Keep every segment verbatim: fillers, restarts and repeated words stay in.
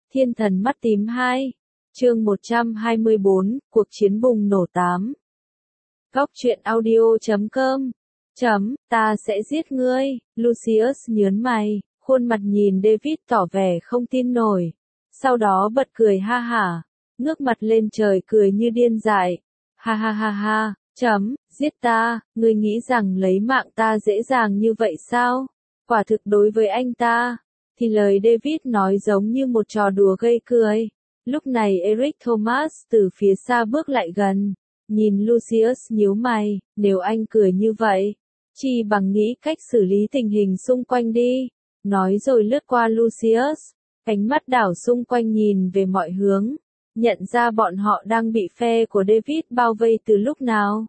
Thiên thần mắt tím hai. Chương một trăm hai mươi bốn, cuộc chiến bùng nổ tám. Góc truyện audio chấm com. Chấm, ta sẽ giết ngươi. Lucius nhớn mày, khuôn mặt nhìn David tỏ vẻ không tin nổi. Sau đó bật cười ha hả, ngước mặt lên trời cười như điên dại. Ha ha ha ha, chấm, giết ta, ngươi nghĩ rằng lấy mạng ta dễ dàng như vậy sao? Quả thực đối với anh ta, thì lời David nói giống như một trò đùa gây cười. Lúc này Eric Thomas từ phía xa bước lại gần, nhìn Lucius nhíu mày, nếu anh cười như vậy, chi bằng nghĩ cách xử lý tình hình xung quanh đi. Nói rồi lướt qua Lucius, ánh mắt đảo xung quanh nhìn về mọi hướng, nhận ra bọn họ đang bị phe của David bao vây từ lúc nào.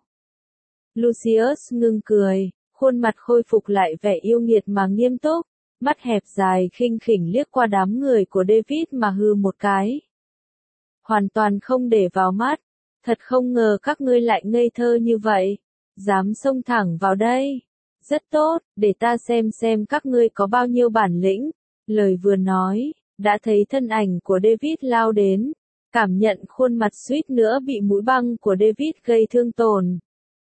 Lucius ngưng cười, khuôn mặt khôi phục lại vẻ yêu nghiệt mà nghiêm túc, mắt hẹp dài khinh khỉnh liếc qua đám người của David mà hừ một cái. Hoàn toàn không để vào mắt, thật không ngờ các ngươi lại ngây thơ như vậy, dám xông thẳng vào đây. Rất tốt, để ta xem xem các ngươi có bao nhiêu bản lĩnh. Lời vừa nói, đã thấy thân ảnh của David lao đến, cảm nhận khuôn mặt suýt nữa bị mũi băng của David gây thương tổn.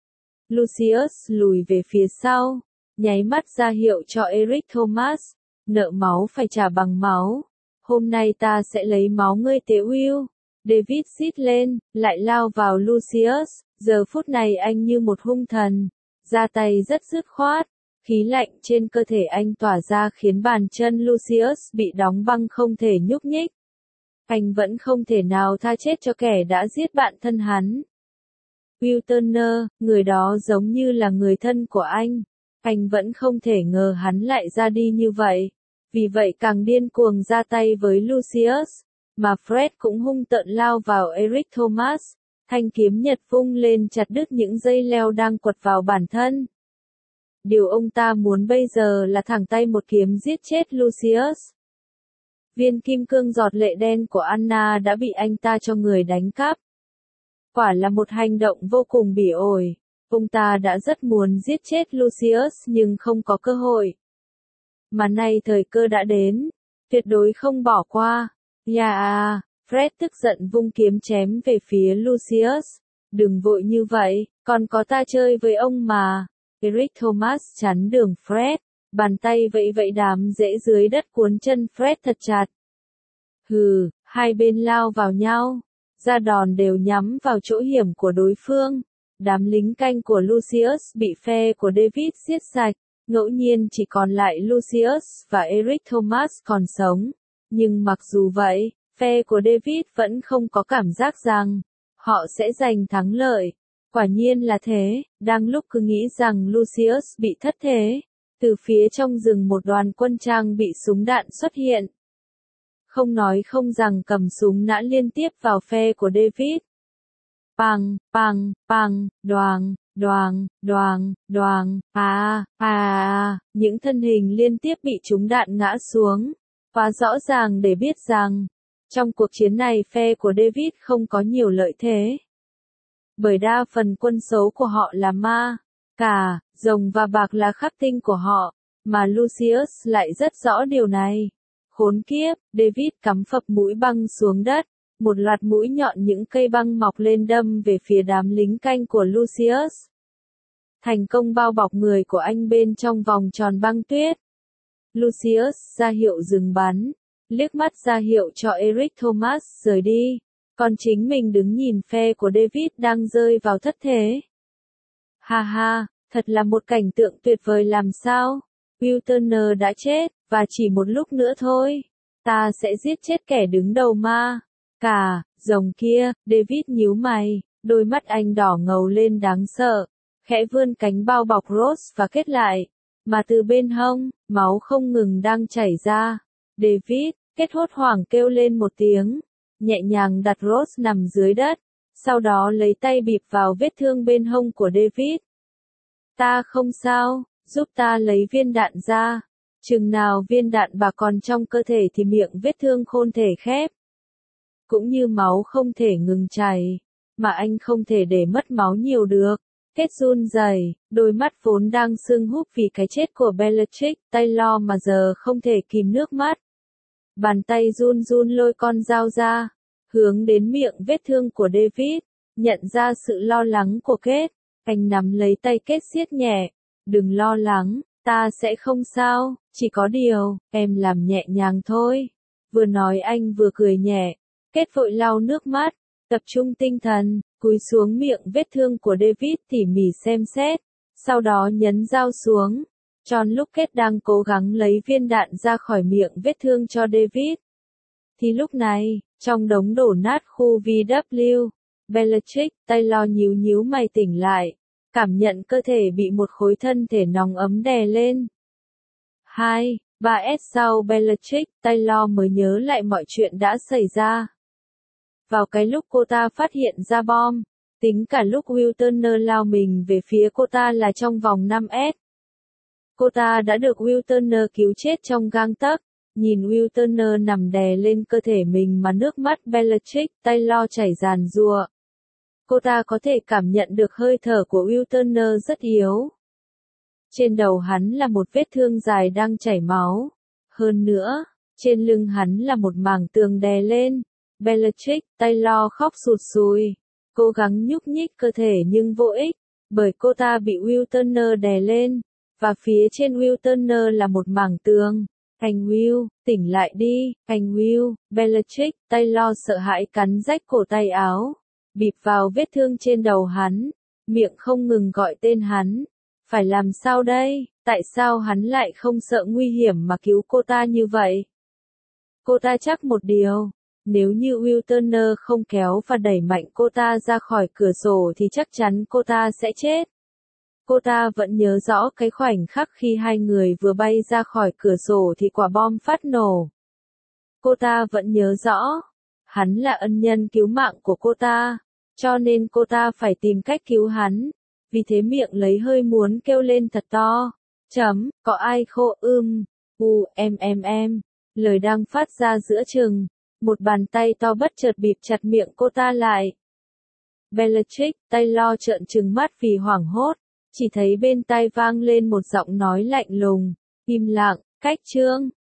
Lucius lùi về phía sau, nháy mắt ra hiệu cho Eric Thomas, nợ máu phải trả bằng máu. Hôm nay ta sẽ lấy máu ngươi tế uy. David rít lên, lại lao vào Lucius, giờ phút này anh như một hung thần, ra tay rất dứt khoát, khí lạnh trên cơ thể anh tỏa ra khiến bàn chân Lucius bị đóng băng không thể nhúc nhích. Anh vẫn không thể nào tha chết cho kẻ đã giết bạn thân hắn. Will Turner, người đó giống như là người thân của anh, anh vẫn không thể ngờ hắn lại ra đi như vậy, vì vậy càng điên cuồng ra tay với Lucius. Mà Fred cũng hung tợn lao vào Eric Thomas, thanh kiếm nhật vung lên chặt đứt những dây leo đang quật vào bản thân. Điều ông ta muốn bây giờ là thẳng tay một kiếm giết chết Lucius. Viên kim cương giọt lệ đen của Anna đã bị anh ta cho người đánh cắp. Quả là một hành động vô cùng bỉ ổi, ông ta đã rất muốn giết chết Lucius nhưng không có cơ hội. Mà nay thời cơ đã đến, tuyệt đối không bỏ qua. Yeah, à, Fred tức giận vung kiếm chém về phía Lucius. Đừng vội như vậy, còn có ta chơi với ông mà. Eric Thomas chắn đường Fred, bàn tay vẫy vẫy đám rễ dưới đất cuốn chân Fred thật chặt. Hừ, hai bên lao vào nhau, ra đòn đều nhắm vào chỗ hiểm của đối phương. Đám lính canh của Lucius bị phe của David giết sạch, ngẫu nhiên chỉ còn lại Lucius và Eric Thomas còn sống. Nhưng mặc dù vậy, phe của David vẫn không có cảm giác rằng họ sẽ giành thắng lợi. Quả nhiên là thế, đang lúc cứ nghĩ rằng Lucius bị thất thế, từ phía trong rừng một đoàn quân trang bị súng đạn xuất hiện. Không nói không rằng cầm súng nã liên tiếp vào phe của David. Pang, pang, pang, đoàng, đoàng, đoàng, đoàng, à, à, à, những thân hình liên tiếp bị trúng đạn ngã xuống. Quá rõ ràng để biết rằng, trong cuộc chiến này phe của David không có nhiều lợi thế. Bởi đa phần quân số của họ là ma, cà, rồng và bạc là khắc tinh của họ, mà Lucius lại rất rõ điều này. Khốn kiếp, David cắm phập mũi băng xuống đất, một loạt mũi nhọn những cây băng mọc lên đâm về phía đám lính canh của Lucius. Thành công bao bọc người của anh bên trong vòng tròn băng tuyết. Lucius ra hiệu dừng bắn, liếc mắt ra hiệu cho Eric Thomas rời đi, còn chính mình đứng nhìn phe của David đang rơi vào thất thế. Ha ha, thật là một cảnh tượng tuyệt vời làm sao. Will Turner đã chết, và chỉ một lúc nữa thôi, ta sẽ giết chết kẻ đứng đầu ma, cà, rồng kia. David nhíu mày, đôi mắt anh đỏ ngầu lên đáng sợ, khẽ vươn cánh bao bọc Rose và kết lại. Mà từ bên hông, máu không ngừng đang chảy ra. David, kết hốt hoảng kêu lên một tiếng, nhẹ nhàng đặt Rose nằm dưới đất, sau đó lấy tay bịp vào vết thương bên hông của David. Ta không sao, giúp ta lấy viên đạn ra. Chừng nào viên đạn bà còn trong cơ thể thì miệng vết thương không thể khép. Cũng như máu không thể ngừng chảy, mà anh không thể để mất máu nhiều được. Kết run rẩy, đôi mắt vốn đang sưng húp vì cái chết của Bellatrix Taylor mà giờ không thể kìm nước mắt. Bàn tay run run lôi con dao ra, hướng đến miệng vết thương của David, nhận ra sự lo lắng của Kate, anh nắm lấy tay Kate siết nhẹ, đừng lo lắng, ta sẽ không sao, chỉ có điều, em làm nhẹ nhàng thôi. Vừa nói anh vừa cười nhẹ, Kate vội lau nước mắt, tập trung tinh thần, cúi xuống miệng vết thương của David tỉ mỉ xem xét, sau đó nhấn dao xuống. Tròn lúc Kate đang cố gắng lấy viên đạn ra khỏi miệng vết thương cho David. Thì lúc này, trong đống đổ nát khu vê kép, Bellatrix, Taylor nhíu nhíu mày tỉnh lại, cảm nhận cơ thể bị một khối thân thể nóng ấm đè lên. Hai, ba S sau Bellatrix, Taylor mới nhớ lại mọi chuyện đã xảy ra. Vào cái lúc cô ta phát hiện ra bom, tính cả lúc Will Turner lao mình về phía cô ta là trong vòng năm S. Cô ta đã được Will Turner cứu chết trong gang tấc, nhìn Will Turner nằm đè lên cơ thể mình mà nước mắt Bellatrix, Taylor chảy ràn rụa. Cô ta có thể cảm nhận được hơi thở của Will Turner rất yếu. Trên đầu hắn là một vết thương dài đang chảy máu. Hơn nữa, trên lưng hắn là một mảng tường đè lên. Bellatrix, Taylor khóc sụt sùi, cố gắng nhúc nhích cơ thể nhưng vô ích, bởi cô ta bị Will Turner đè lên, và phía trên Will Turner là một mảng tường. Anh Will, tỉnh lại đi, anh Will, Bellatrix, Taylor sợ hãi cắn rách cổ tay áo, bịp vào vết thương trên đầu hắn, miệng không ngừng gọi tên hắn. Phải làm sao đây, tại sao hắn lại không sợ nguy hiểm mà cứu cô ta như vậy? Cô ta chắc một điều, nếu như Will Turner không kéo và đẩy mạnh cô ta ra khỏi cửa sổ thì chắc chắn cô ta sẽ chết. Cô ta vẫn nhớ rõ cái khoảnh khắc khi hai người vừa bay ra khỏi cửa sổ thì quả bom phát nổ. Cô ta vẫn nhớ rõ, hắn là ân nhân cứu mạng của cô ta, cho nên cô ta phải tìm cách cứu hắn. Vì thế miệng lấy hơi muốn kêu lên thật to. Chấm, có ai khô ưm, u, em em em. Lời đang phát ra giữa chừng, một bàn tay to bất chợt bịt chặt miệng cô ta lại. Bellatrix, Taylor trợn trừng mắt vì hoảng hốt, chỉ thấy bên tai vang lên một giọng nói lạnh lùng, im lặng, cách chương.